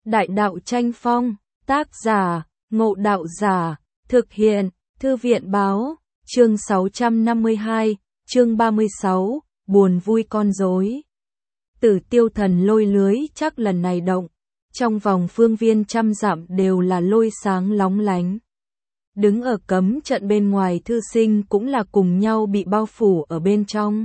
Đại đạo tranh phong, tác giả, Ngộ Đạo Giả, thực hiện, Thư viện báo, chương 652, chương 36, buồn vui con rối. Tử Tiêu Thần lôi lưới chắc lần này động, trong vòng phương viên trăm dặm đều là lôi sáng lóng lánh. Đứng ở cấm trận bên ngoài thư sinh cũng là cùng nhau bị bao phủ ở bên trong.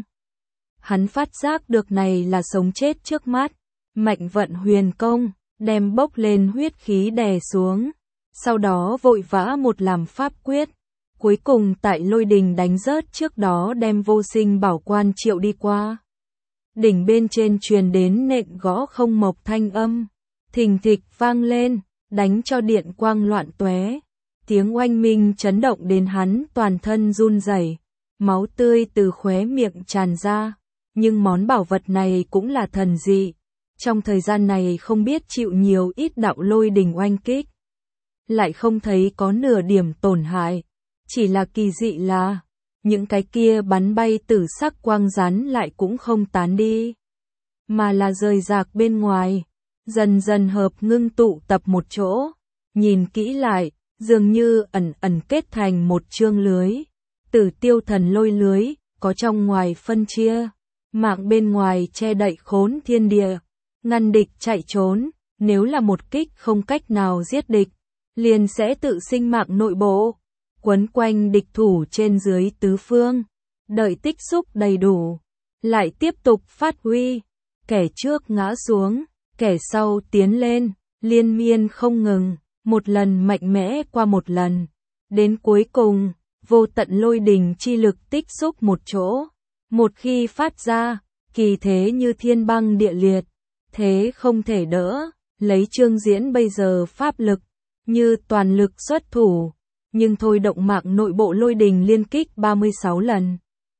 Hắn phát giác được này là sống chết trước mắt, mạnh vận huyền công, đem bốc lên huyết khí đè xuống, sau đó vội vã một làm pháp quyết, cuối cùng tại lôi đình đánh rớt trước đó đem vô sinh bảo quan triệu đi qua. Đỉnh bên trên truyền đến nện gõ không mộc thanh âm, thình thịch vang lên, đánh cho điện quang loạn tóe, tiếng oanh minh chấn động đến hắn toàn thân run rẩy, máu tươi từ khóe miệng tràn ra, nhưng món bảo vật này cũng là thần dị. Trong thời gian này không biết chịu nhiều ít đạo lôi đình oanh kích, lại không thấy có nửa điểm tổn hại, chỉ là kỳ dị là những cái kia bắn bay tử sắc quang rắn lại cũng không tán đi, mà là rời rạc bên ngoài, dần dần hợp ngưng tụ tập một chỗ, nhìn kỹ lại, dường như ẩn ẩn kết thành một chương lưới, Tử Tiêu Thần lôi lưới, có trong ngoài phân chia, mạng bên ngoài che đậy khốn thiên địa, ngăn địch chạy trốn, nếu là một kích không cách nào giết địch, liền sẽ tự sinh mạng nội bộ, quấn quanh địch thủ trên dưới tứ phương, đợi tích xúc đầy đủ, lại tiếp tục phát huy, kẻ trước ngã xuống, kẻ sau tiến lên, liên miên không ngừng, một lần mạnh mẽ qua một lần, đến cuối cùng, vô tận lôi đình chi lực tích xúc một chỗ, một khi phát ra, kỳ thế như thiên băng địa liệt, thế không thể đỡ, lấy Trương Diễn bây giờ pháp lực, như toàn lực xuất thủ, nhưng thôi động mạng nội bộ lôi đình liên kích 36 lần.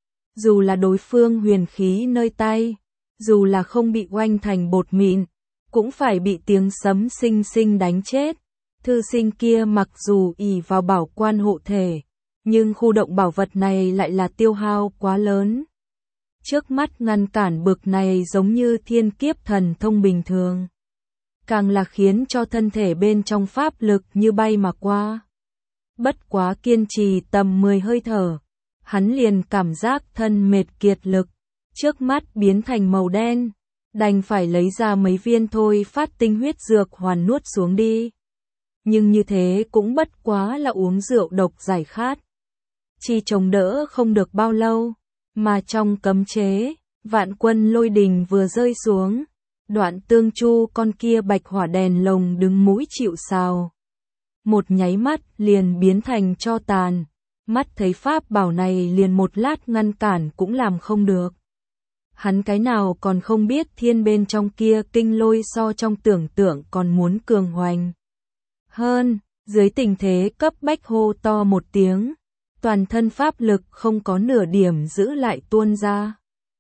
Dù là đối phương huyền khí nơi tay, dù là không bị oanh thành bột mịn, cũng phải bị tiếng sấm sinh sinh đánh chết. Thư sinh kia mặc dù ỷ vào bảo quan hộ thể, nhưng khu động bảo vật này lại là tiêu hao quá lớn. Trước mắt ngăn cản bực này giống như thiên kiếp thần thông bình thường, càng là khiến cho thân thể bên trong pháp lực như bay mà qua. Bất quá kiên trì tầm 10 hơi thở, hắn liền cảm giác thân mệt kiệt lực, trước mắt biến thành màu đen, đành phải lấy ra mấy viên thôi phát tinh huyết dược hoàn nuốt xuống đi. Nhưng như thế cũng bất quá là uống rượu độc giải khát, chi chống đỡ không được bao lâu. Mà trong cấm chế, vạn quân lôi đình vừa rơi xuống, Đoạn Tương Chu con kia bạch hỏa đèn lồng đứng mũi chịu sào. Một nháy mắt liền biến thành tro tàn, mắt thấy pháp bảo này liền một lát ngăn cản cũng làm không được. Hắn cái nào còn không biết thiên bên trong kia kinh lôi so trong tưởng tượng còn muốn cường hoành hơn, dưới tình thế cấp bách hô to một tiếng. Toàn thân pháp lực không có nửa điểm giữ lại tuôn ra.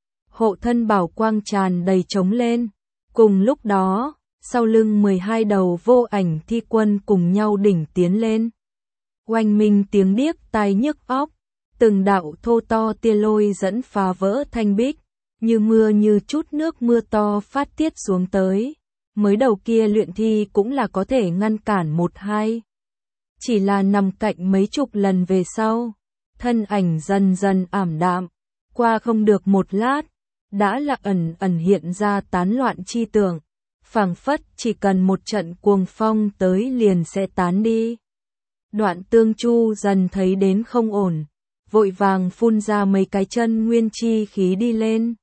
Hộ thân bảo quang tràn đầy trống lên. Cùng lúc đó, sau lưng 12 đầu vô ảnh thi quân cùng nhau đỉnh tiến lên. Oanh minh tiếng điếc tai nhức óc, từng đạo thô to tia lôi dẫn phá vỡ thanh bích, như mưa như chút nước mưa to phát tiết xuống tới. Mới đầu kia luyện thi cũng là có thể ngăn cản một hai. Chỉ là nằm cạnh mấy chục lần về sau, thân ảnh dần dần ảm đạm, qua không được một lát, đã là ẩn ẩn hiện ra tán loạn chi tưởng, phảng phất chỉ cần một trận cuồng phong tới liền sẽ tán đi. Đoạn Tương Chu dần thấy đến không ổn, vội vàng phun ra mấy cái chân nguyên chi khí đi lên.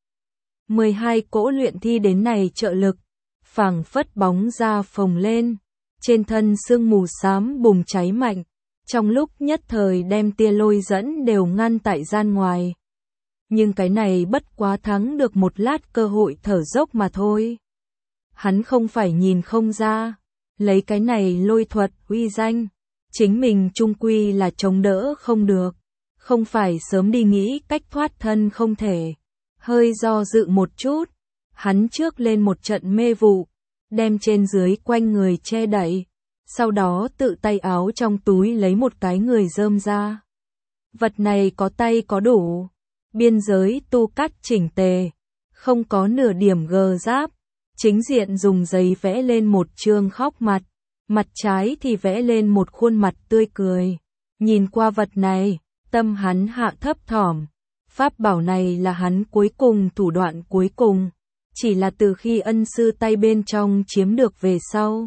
12 cỗ luyện thi đến này trợ lực, phảng phất bóng ra phồng lên. Trên thân sương mù xám bùng cháy mạnh, trong lúc nhất thời đem tia lôi dẫn đều ngăn tại gian ngoài. Nhưng cái này bất quá thắng được một lát cơ hội thở dốc mà thôi. Hắn không phải nhìn không ra, lấy cái này lôi thuật uy danh, chính mình chung quy là chống đỡ không được, không phải sớm đi nghĩ cách thoát thân không thể. Hơi do dự một chút, hắn trước lên một trận mê vụ, đem trên dưới quanh người che đậy, sau đó tự tay áo trong túi lấy một cái người rơm ra. Vật này có tay có đủ, biên giới tu cắt chỉnh tề, không có nửa điểm gờ giáp, Chính diện dùng giấy vẽ lên một chương khóc mặt, mặt trái thì vẽ lên một khuôn mặt tươi cười. Nhìn qua vật này, tâm hắn hạ thấp thỏm. Pháp bảo này là hắn cuối cùng, thủ đoạn cuối cùng. Chỉ là từ khi ân sư tay bên trong chiếm được về sau,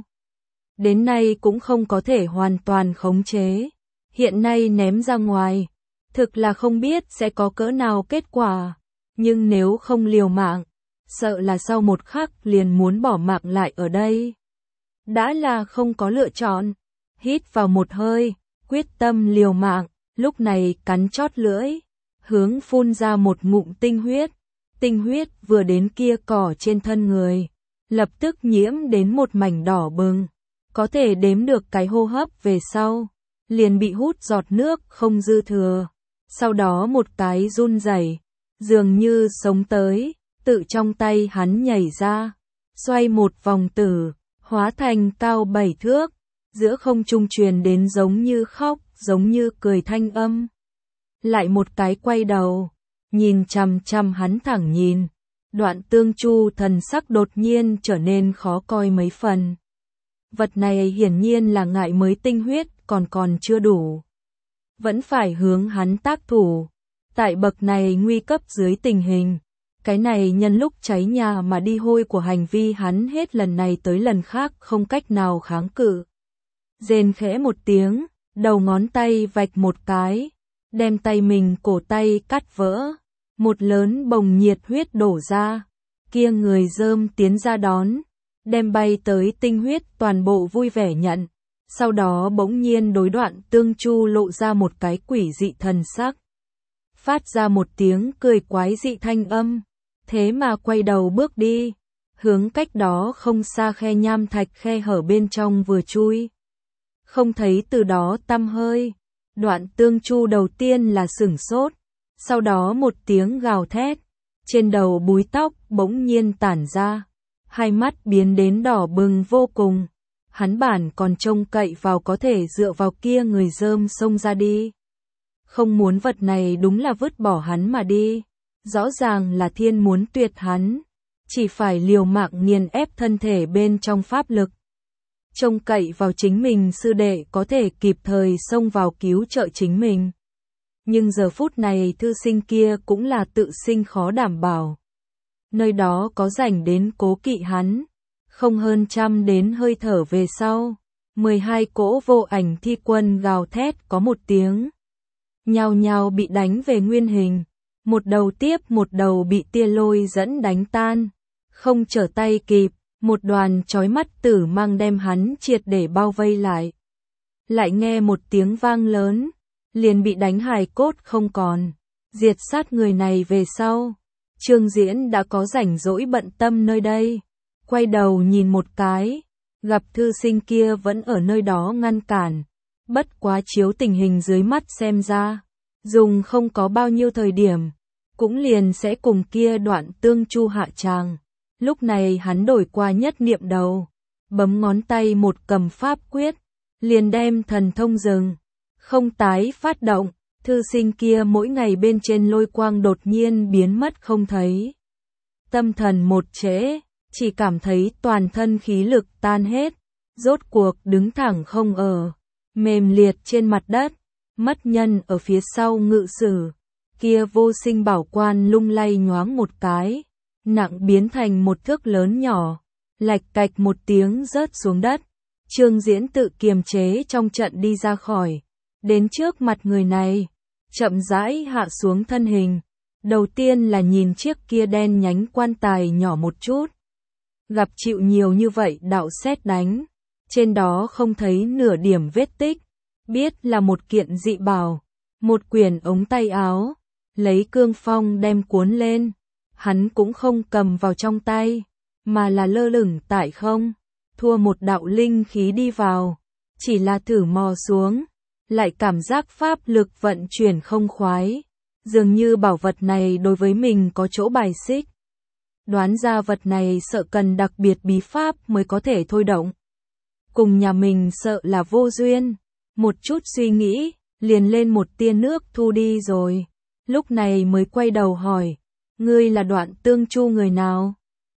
đến nay cũng không có thể hoàn toàn khống chế. Hiện nay ném ra ngoài, thực là không biết sẽ có cỡ nào kết quả. Nhưng nếu không liều mạng, sợ là sau một khắc liền muốn bỏ mạng lại ở đây. Đã là không có lựa chọn. Hít vào một hơi, quyết tâm liều mạng, lúc này cắn chót lưỡi, hướng phun ra một ngụm tinh huyết. Tinh huyết vừa đến kia cỏ trên thân người, lập tức nhiễm đến một mảnh đỏ bừng. Có thể đếm được cái hô hấp về sau, liền bị hút giọt nước không dư thừa. Sau đó một cái run rẩy, dường như sống tới, tự trong tay hắn nhảy ra, xoay một vòng tử, hóa thành cao 7 thước, giữa không trung truyền đến giống như khóc, giống như cười thanh âm. Lại một cái quay đầu, nhìn chằm chằm hắn thẳng nhìn, Đoạn Tương Chu thần sắc đột nhiên trở nên khó coi mấy phần. Vật này hiển nhiên là ngại mới tinh huyết còn chưa đủ. Vẫn phải hướng hắn tác thủ. Tại bậc này nguy cấp dưới tình hình, cái này nhân lúc cháy nhà mà đi hôi của hành vi hắn hết lần này tới lần khác không cách nào kháng cự. Rên khẽ một tiếng, đầu ngón tay vạch một cái, đem tay mình cổ tay cắt vỡ. Một lớn bồng nhiệt huyết đổ ra, kia người rơm tiến ra đón, đem bay tới tinh huyết toàn bộ vui vẻ nhận. Sau đó bỗng nhiên đối Đoạn Tương Chu lộ ra một cái quỷ dị thần sắc. Phát ra một tiếng cười quái dị thanh âm, thế mà quay đầu bước đi, hướng cách đó không xa khe nham thạch khe hở bên trong vừa chui. Không thấy từ đó tăm hơi, Đoạn Tương Chu đầu tiên là sửng sốt, sau đó một tiếng gào thét, trên đầu búi tóc bỗng nhiên tản ra, hai mắt biến đến đỏ bừng vô cùng. Hắn bản còn trông cậy vào có thể dựa vào kia người rơm xông ra đi. Không muốn vật này đúng là vứt bỏ hắn mà đi. Rõ ràng là thiên muốn tuyệt hắn. Chỉ phải liều mạng nghiền ép thân thể bên trong pháp lực. Trông cậy vào chính mình sư đệ có thể kịp thời xông vào cứu trợ chính mình. Nhưng giờ phút này thư sinh kia cũng là tự sinh khó đảm bảo. Nơi đó có rảnh đến cố kỵ hắn. Không hơn trăm đến hơi thở về sau, 12 cỗ vô ảnh thi quân gào thét có một tiếng. Nhao nhao bị đánh về nguyên hình, một đầu tiếp một đầu bị tia lôi dẫn đánh tan. Không trở tay kịp, một đoàn chói mắt tử mang đem hắn triệt để bao vây lại. Lại nghe một tiếng vang lớn, liền bị đánh hài cốt không còn. Diệt sát người này về sau, Trương Diễn đã có rảnh rỗi bận tâm nơi đây. Quay đầu nhìn một cái, gặp thư sinh kia vẫn ở nơi đó ngăn cản. Bất quá chiếu tình hình dưới mắt xem ra, dùng không có bao nhiêu thời điểm, cũng liền sẽ cùng kia Đoạn Tương Chu hạ tràng. Lúc này hắn đổi qua nhất niệm đầu, bấm ngón tay một cầm pháp quyết, liền đem thần thông dừng, không tái phát động. Thư sinh kia mỗi ngày bên trên lôi quang đột nhiên biến mất không thấy. Tâm thần một trễ, chỉ cảm thấy toàn thân khí lực tan hết, rốt cuộc đứng thẳng không ở, mềm liệt trên mặt đất, mất nhân ở phía sau ngự sử, kia vô sinh bảo quan lung lay nhoáng một cái, nặng biến thành một thước lớn nhỏ, lạch cạch một tiếng rớt xuống đất. Trương Diễn tự kiềm chế trong trận đi ra khỏi, đến trước mặt người này, chậm rãi hạ xuống thân hình, đầu tiên là nhìn chiếc kia đen nhánh quan tài nhỏ một chút. Gặp chịu nhiều như vậy đạo sét đánh, trên đó không thấy nửa điểm vết tích, biết là một kiện dị bảo, một quyển ống tay áo, lấy cương phong đem cuốn lên, hắn cũng không cầm vào trong tay, mà là lơ lửng tại không, thua một đạo linh khí đi vào, chỉ là thử mò xuống, lại cảm giác pháp lực vận chuyển không khoái, dường như bảo vật này đối với mình có chỗ bài xích. Đoán ra vật này sợ cần đặc biệt bí pháp mới có thể thôi động. Cùng nhà mình sợ là vô duyên. Một chút suy nghĩ, liền lên một tia nước thu đi rồi. Lúc này mới quay đầu hỏi, ngươi là Đoạn Tương Chu người nào?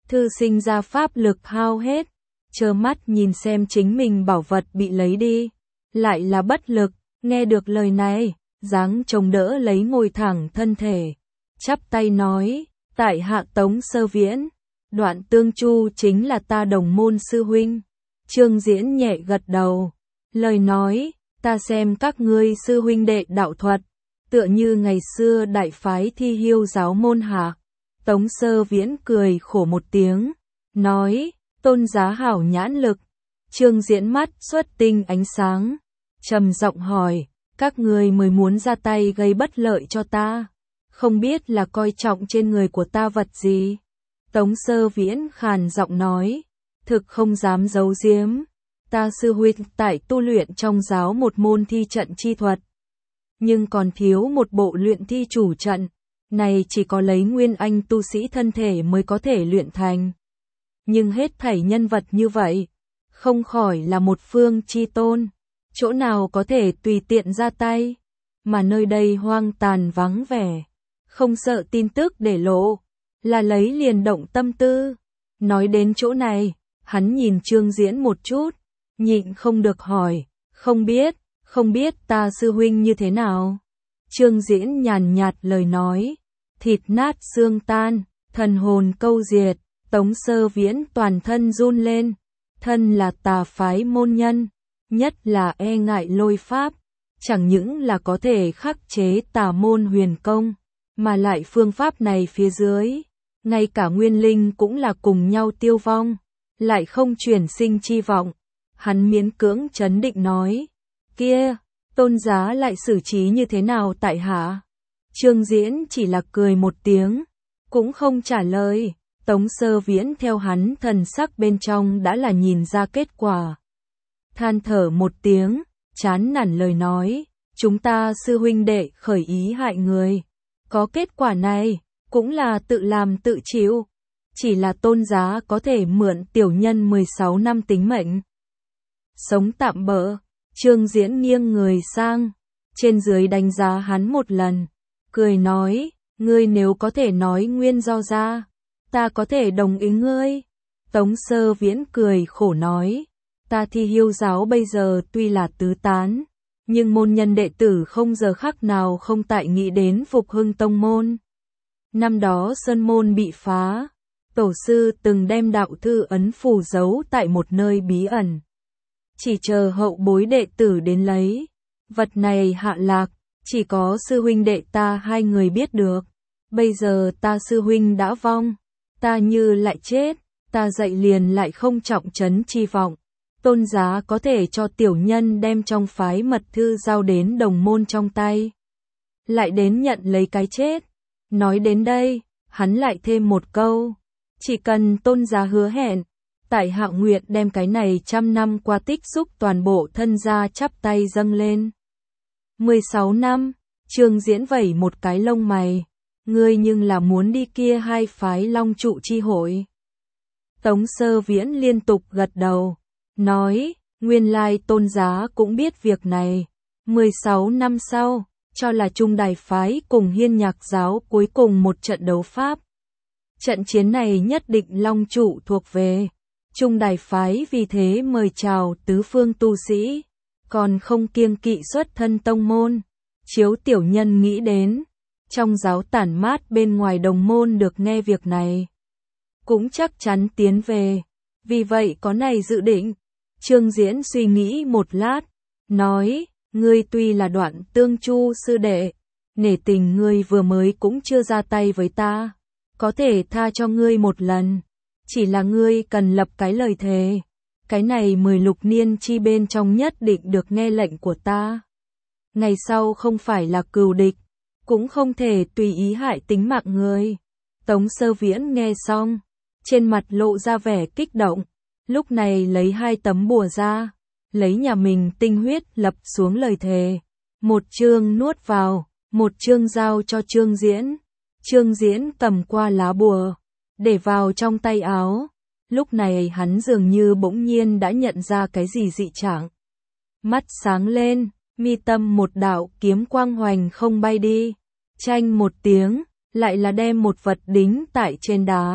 thư sinh ra pháp lực hao hết, trơ mắt nhìn xem chính mình bảo vật bị lấy đi, lại là bất lực, nghe được lời này, dáng chống đỡ lấy ngồi thẳng thân thể, chắp tay nói, tại hạ Tống Sơ Viễn, Đoạn Tương Chu chính là ta đồng môn sư huynh. Trương Diễn nhẹ gật đầu, lời nói, ta xem các ngươi sư huynh đệ đạo thuật, tựa như ngày xưa đại phái Thi Hiêu giáo môn hạ. Tống Sơ Viễn cười khổ một tiếng, nói, tôn giá hảo nhãn lực. Trương Diễn mắt xuất tinh ánh sáng, trầm giọng hỏi, các ngươi mới muốn ra tay gây bất lợi cho ta, không biết là coi trọng trên người của ta vật gì. Tống Sơ Viễn khàn giọng nói, thực không dám giấu giếm, ta sư huynh tại tu luyện trong giáo một môn thi trận chi thuật, nhưng còn thiếu một bộ luyện thi chủ trận, này chỉ có lấy nguyên anh tu sĩ thân thể mới có thể luyện thành. Nhưng hết thảy nhân vật như vậy, không khỏi là một phương chi tôn, chỗ nào có thể tùy tiện ra tay, mà nơi đây hoang tàn vắng vẻ, không sợ tin tức để lộ, là lấy liền động tâm tư. Nói đến chỗ này, hắn nhìn Trương Diễn một chút, nhịn không được hỏi, không biết ta sư huynh như thế nào. Trương Diễn nhàn nhạt lời nói, thịt nát xương tan, thần hồn câu diệt. Tống Sơ Viễn toàn thân run lên, thân là tà phái môn nhân, nhất là e ngại lôi pháp, chẳng những là có thể khắc chế tà môn huyền công, mà lại phương pháp này phía dưới, ngay cả nguyên linh cũng là cùng nhau tiêu vong, lại không chuyển sinh chi vọng. Hắn miễn cưỡng trấn định nói, kia, tôn giá lại xử trí như thế nào tại hạ? Trương Diễn chỉ là cười một tiếng, cũng không trả lời. Tống Sơ Viễn theo hắn thần sắc bên trong đã là nhìn ra kết quả. Than thở một tiếng, chán nản lời nói, chúng ta sư huynh đệ khởi ý hại người. Có kết quả này, cũng là tự làm tự chịu. Chỉ là tôn giá có thể mượn tiểu nhân 16 năm tính mệnh. Sống tạm bỡ, Trương Diễn nghiêng người sang, trên dưới đánh giá hắn một lần, cười nói, ngươi nếu có thể nói nguyên do ra, ta có thể đồng ý ngươi. Tống Sơ Viễn cười khổ nói, ta Thi Hiêu giáo bây giờ tuy là tứ tán, nhưng môn nhân đệ tử không giờ khắc nào không tại nghĩ đến phục hưng tông môn. Năm đó sơn môn bị phá, tổ sư từng đem đạo thư ấn phù giấu tại một nơi bí ẩn, chỉ chờ hậu bối đệ tử đến lấy. Vật này hạ lạc, chỉ có sư huynh đệ ta hai người biết được. Bây giờ ta sư huynh đã vong, ta như lại chết, ta dạy liền lại không trọng trấn chi vọng. Tôn giá có thể cho tiểu nhân đem trong phái mật thư giao đến đồng môn trong tay, lại đến nhận lấy cái chết. Nói đến đây, hắn lại thêm một câu, chỉ cần tôn giá hứa hẹn, tại hạ nguyện đem cái này 100 năm qua tích xúc toàn bộ thân gia chắp tay dâng lên. 16 năm, Trương Diễn vẩy một cái lông mày, ngươi nhưng là muốn đi kia hai phái long trụ chi hội. Tống Sơ Viễn liên tục gật đầu, nói, nguyên lai tôn giá cũng biết việc này. 16 năm sau, cho là Trung Đài phái cùng Hiên Nhạc giáo cuối cùng một trận đấu pháp. Trận chiến này nhất định long trụ thuộc về Trung Đài phái, vì thế mời chào tứ phương tu sĩ, còn không kiêng kỵ xuất thân tông môn. Chiếu tiểu nhân nghĩ đến, trong giáo tản mát bên ngoài đồng môn được nghe việc này, cũng chắc chắn tiến về, vì vậy có này dự định. Trương Diễn suy nghĩ một lát, nói, ngươi tuy là Đoạn Tương Chu sư đệ, nể tình ngươi vừa mới cũng chưa ra tay với ta, có thể tha cho ngươi một lần, chỉ là ngươi cần lập cái lời thề, cái này 10 lục niên chi bên trong nhất định được nghe lệnh của ta. Ngày sau không phải là cừu địch, cũng không thể tùy ý hại tính mạng ngươi. Tống Sơ Viễn nghe xong, trên mặt lộ ra vẻ kích động, lúc này lấy 2 tấm bùa ra, lấy nhà mình tinh huyết lập xuống lời thề. Một chương nuốt vào, một chương giao cho Trương Diễn. Trương Diễn cầm qua lá bùa, để vào trong tay áo. Lúc này hắn dường như bỗng nhiên đã nhận ra cái gì dị trạng. Mắt sáng lên, mi tâm một đạo kiếm quang hoành không bay đi. Chanh một tiếng, lại là đem một vật đính tại trên đá.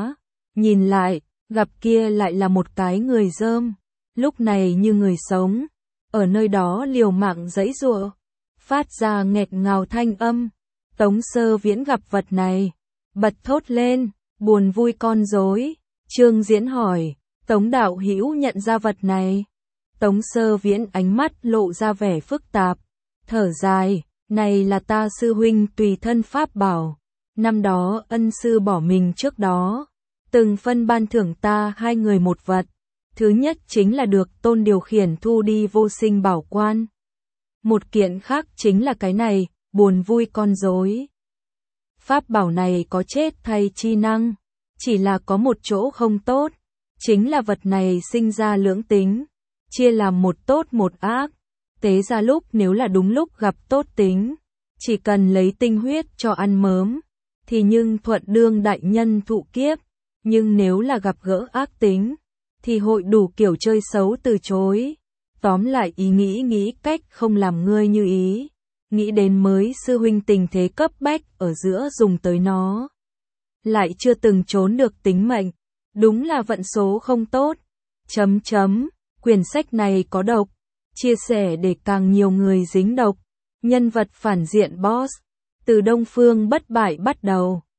Nhìn lại, gặp kia lại là một cái người dơm, lúc này như người sống, ở nơi đó liều mạng giãy giụa, phát ra nghẹt ngào thanh âm. Tống Sơ Viễn gặp vật này, bật thốt lên, buồn vui con rối. Trương Diễn hỏi, Tống đạo hữu nhận ra vật này? Tống Sơ Viễn ánh mắt lộ ra vẻ phức tạp, thở dài, này là ta sư huynh tùy thân pháp bảo. Năm đó ân sư bỏ mình trước đó, từng phân ban thưởng ta hai người một vật. Thứ nhất chính là được Tôn điều khiển thu đi vô sinh bảo quan. Một kiện khác chính là cái này, buồn vui con rối. Pháp bảo này có chết thay chi năng, chỉ là có một chỗ không tốt, chính là vật này sinh ra lưỡng tính, chia làm một tốt một ác. Tế ra lúc nếu là đúng lúc gặp tốt tính, chỉ cần lấy tinh huyết cho ăn mớm, thì nhưng thuận đương đại nhân thụ kiếp, nhưng nếu là gặp gỡ ác tính, thì hội đủ kiểu chơi xấu từ chối. Tóm lại ý nghĩ cách không làm ngươi như ý, nghĩ đến mới sư huynh tình thế cấp bách ở giữa dùng tới nó. Lại chưa từng trốn được tính mệnh, đúng là vận số không tốt. Quyển sách này có độc, chia sẻ để càng nhiều người dính độc. Nhân vật phản diện boss, từ Đông Phương bất bại bắt đầu.